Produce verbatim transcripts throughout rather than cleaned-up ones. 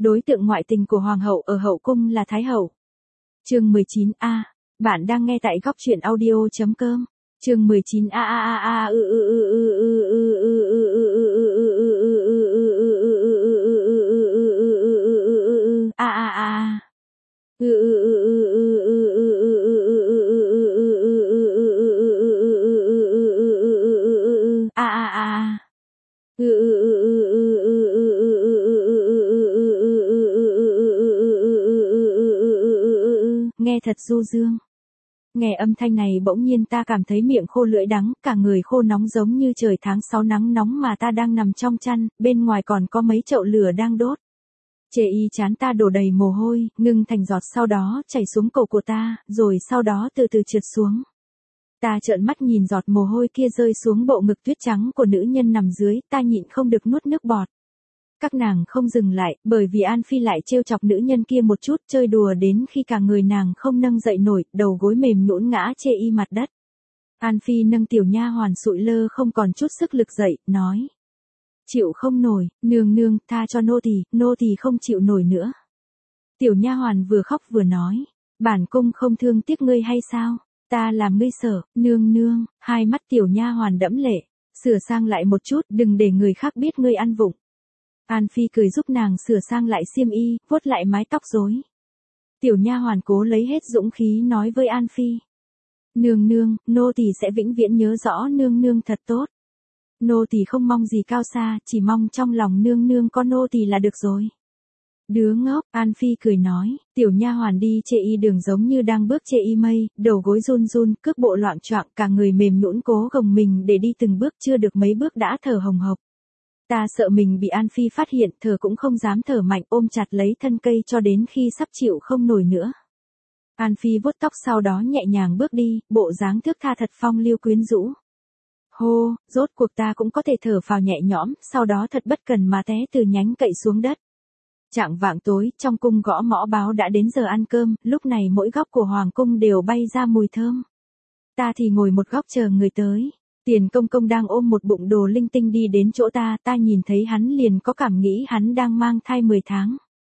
Đối tượng ngoại tình của hoàng hậu ở hậu cung là thái hậu. Chương mười chín A, bạn đang nghe tại góc truyện audio chấm com. Chương mười chín A a a a ư ư ư ư ư ư ư ư ư a a a ư ư ư ư ư ư a a a nghe thật du dương. Nghe âm thanh này bỗng nhiên ta cảm thấy miệng khô lưỡi đắng, cả người khô nóng giống như trời tháng sáu nắng nóng mà ta đang nằm trong chăn, bên ngoài còn có mấy chậu lửa đang đốt. Chê y chán ta đổ đầy mồ hôi, ngưng thành giọt sau đó chảy xuống cổ của ta, rồi sau đó từ từ trượt xuống. Ta trợn mắt nhìn giọt mồ hôi kia rơi xuống bộ ngực tuyết trắng của nữ nhân nằm dưới, ta nhịn không được nuốt nước bọt. Các nàng không dừng lại, bởi vì An Phi lại trêu chọc nữ nhân kia một chút, chơi đùa đến khi cả người nàng không nâng dậy nổi, đầu gối mềm nhũn ngã chê y mặt đất. An Phi nâng tiểu nha hoàn sụi lơ không còn chút sức lực dậy, nói: "Chịu không nổi, nương nương, tha cho nô tỳ, nô tỳ không chịu nổi nữa." Tiểu nha hoàn vừa khóc vừa nói: "Bản cung không thương tiếc ngươi hay sao? Ta làm ngươi sợ." "Nương nương." Hai mắt tiểu nha hoàn đẫm lệ: "Sửa sang lại một chút, đừng để người khác biết ngươi ăn vụng." An Phi cười giúp nàng sửa sang lại xiêm y, vuốt lại mái tóc rối. Tiểu nha hoàn cố lấy hết dũng khí nói với An Phi: "Nương nương, nô tỳ sẽ vĩnh viễn nhớ rõ nương nương thật tốt. Nô tỳ không mong gì cao xa, chỉ mong trong lòng nương nương có nô tỳ là được rồi." "Đứa ngốc." An Phi cười nói. Tiểu nha hoàn đi chê y đường giống như đang bước chê y mây, đầu gối run run, cước bộ loạng choạng, cả người mềm nhũn cố gồng mình để đi từng bước, chưa được mấy bước đã thở hồng hộc. Ta sợ mình bị An Phi phát hiện, thở cũng không dám thở mạnh, ôm chặt lấy thân cây cho đến khi sắp chịu không nổi nữa. An Phi vuốt tóc sau đó nhẹ nhàng bước đi, bộ dáng thướt tha thật phong lưu quyến rũ. Hô, rốt cuộc ta cũng có thể thở phào nhẹ nhõm, sau đó thật bất cần mà té từ nhánh cậy xuống đất. Chạng vạng tối, trong cung gõ mõ báo đã đến giờ ăn cơm, lúc này mỗi góc của hoàng cung đều bay ra mùi thơm. Ta thì ngồi một góc chờ người tới. Tiền Công Công đang ôm một bụng đồ linh tinh đi đến chỗ ta, ta nhìn thấy hắn liền có cảm nghĩ hắn đang mang thai mười tháng.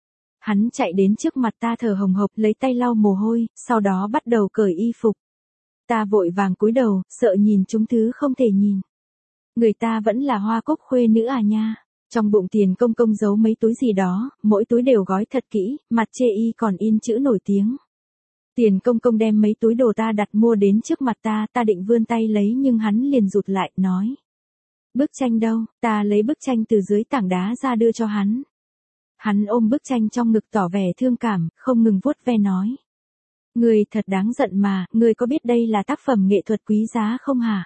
Hắn chạy đến trước mặt ta thở hồng hộc, lấy tay lau mồ hôi, sau đó bắt đầu cởi y phục. Ta vội vàng cúi đầu, sợ nhìn chúng thứ không thể nhìn. Người ta vẫn là Hoa Cúc khuê nữ à nha. Trong bụng Tiền Công Công giấu mấy túi gì đó, mỗi túi đều gói thật kỹ, mặt chê y còn in chữ nổi tiếng. Tiền Công Công đem mấy túi đồ ta đặt mua đến trước mặt ta, ta định vươn tay lấy nhưng hắn liền rụt lại, nói: "Bức tranh đâu?" Ta lấy bức tranh từ dưới tảng đá ra đưa cho hắn. Hắn ôm bức tranh trong ngực tỏ vẻ thương cảm, không ngừng vuốt ve nói: "Ngươi thật đáng giận mà, ngươi có biết đây là tác phẩm nghệ thuật quý giá không hả?"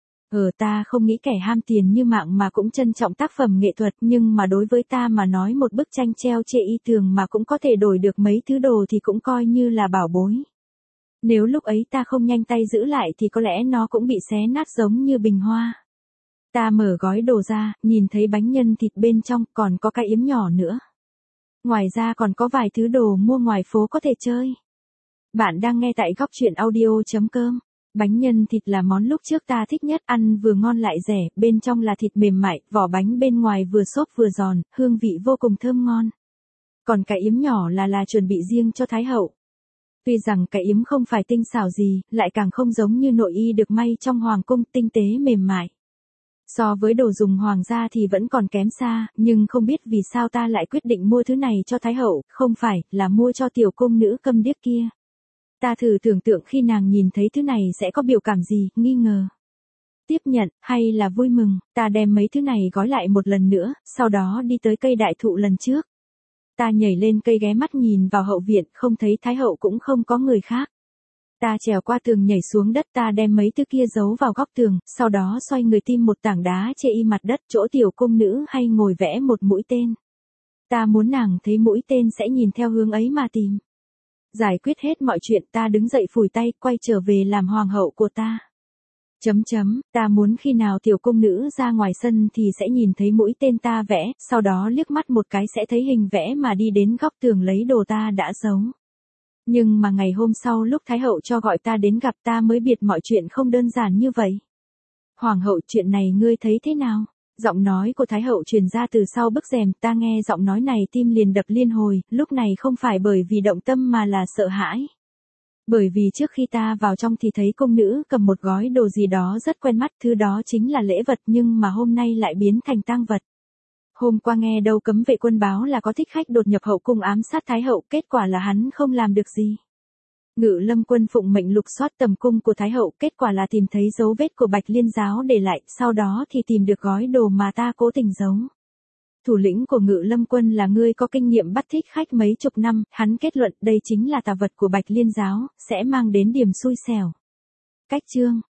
Ở ta không nghĩ kẻ ham tiền như mạng mà cũng trân trọng tác phẩm nghệ thuật, nhưng mà đối với ta mà nói một bức tranh treo chê y tường mà cũng có thể đổi được mấy thứ đồ thì cũng coi như là bảo bối. Nếu lúc ấy ta không nhanh tay giữ lại thì có lẽ nó cũng bị xé nát giống như bình hoa. Ta mở gói đồ ra, nhìn thấy bánh nhân thịt bên trong, còn có cái yếm nhỏ nữa. Ngoài ra còn có vài thứ đồ mua ngoài phố có thể chơi. Bạn đang nghe tại góc truyện audio chấm com. Bánh nhân thịt là món lúc trước ta thích nhất, ăn vừa ngon lại rẻ, bên trong là thịt mềm mại, vỏ bánh bên ngoài vừa xốp vừa giòn, hương vị vô cùng thơm ngon. Còn cái yếm nhỏ là là chuẩn bị riêng cho Thái hậu. Tuy rằng cái yếm không phải tinh xảo gì, lại càng không giống như nội y được may trong hoàng cung, tinh tế mềm mại. So với đồ dùng hoàng gia thì vẫn còn kém xa, nhưng không biết vì sao ta lại quyết định mua thứ này cho Thái hậu, không phải là mua cho tiểu cung nữ câm điếc kia. Ta thử tưởng tượng khi nàng nhìn thấy thứ này sẽ có biểu cảm gì, nghi ngờ, tiếp nhận, hay là vui mừng. Ta đem mấy thứ này gói lại một lần nữa, sau đó đi tới cây đại thụ lần trước. Ta nhảy lên cây ghé mắt nhìn vào hậu viện, không thấy Thái hậu cũng không có người khác. Ta trèo qua tường nhảy xuống đất, ta đem mấy thứ kia giấu vào góc tường, sau đó xoay người tìm một tảng đá chê y mặt đất chỗ tiểu cung nữ hay ngồi vẽ một mũi tên. Ta muốn nàng thấy mũi tên sẽ nhìn theo hướng ấy mà tìm. Giải quyết hết mọi chuyện, ta đứng dậy phủi tay, quay trở về làm hoàng hậu của ta. Chấm chấm, ta muốn khi nào tiểu cung nữ ra ngoài sân thì sẽ nhìn thấy mũi tên ta vẽ, sau đó liếc mắt một cái sẽ thấy hình vẽ mà đi đến góc tường lấy đồ ta đã giấu. Nhưng mà ngày hôm sau lúc Thái hậu cho gọi ta đến gặp ta mới biết mọi chuyện không đơn giản như vậy. Hoàng hậu, chuyện này ngươi thấy thế nào? Giọng nói của Thái hậu truyền ra từ sau bức rèm, ta nghe giọng nói này tim liền đập liên hồi, lúc này không phải bởi vì động tâm mà là sợ hãi. Bởi vì trước khi ta vào trong thì thấy công nữ cầm một gói đồ gì đó rất quen mắt, thứ đó chính là lễ vật nhưng mà hôm nay lại biến thành tang vật. Hôm qua nghe đâu cấm vệ quân báo là có thích khách đột nhập hậu cung ám sát Thái hậu, kết quả là hắn không làm được gì. Ngự Lâm quân phụng mệnh lục soát tầm cung của Thái hậu, kết quả là tìm thấy dấu vết của Bạch Liên giáo để lại, sau đó thì tìm được gói đồ mà ta cố tình giấu. Thủ lĩnh của Ngự Lâm quân là người có kinh nghiệm bắt thích khách mấy chục năm, hắn kết luận đây chính là tà vật của Bạch Liên giáo, sẽ mang đến điểm xui xẻo. Cách chương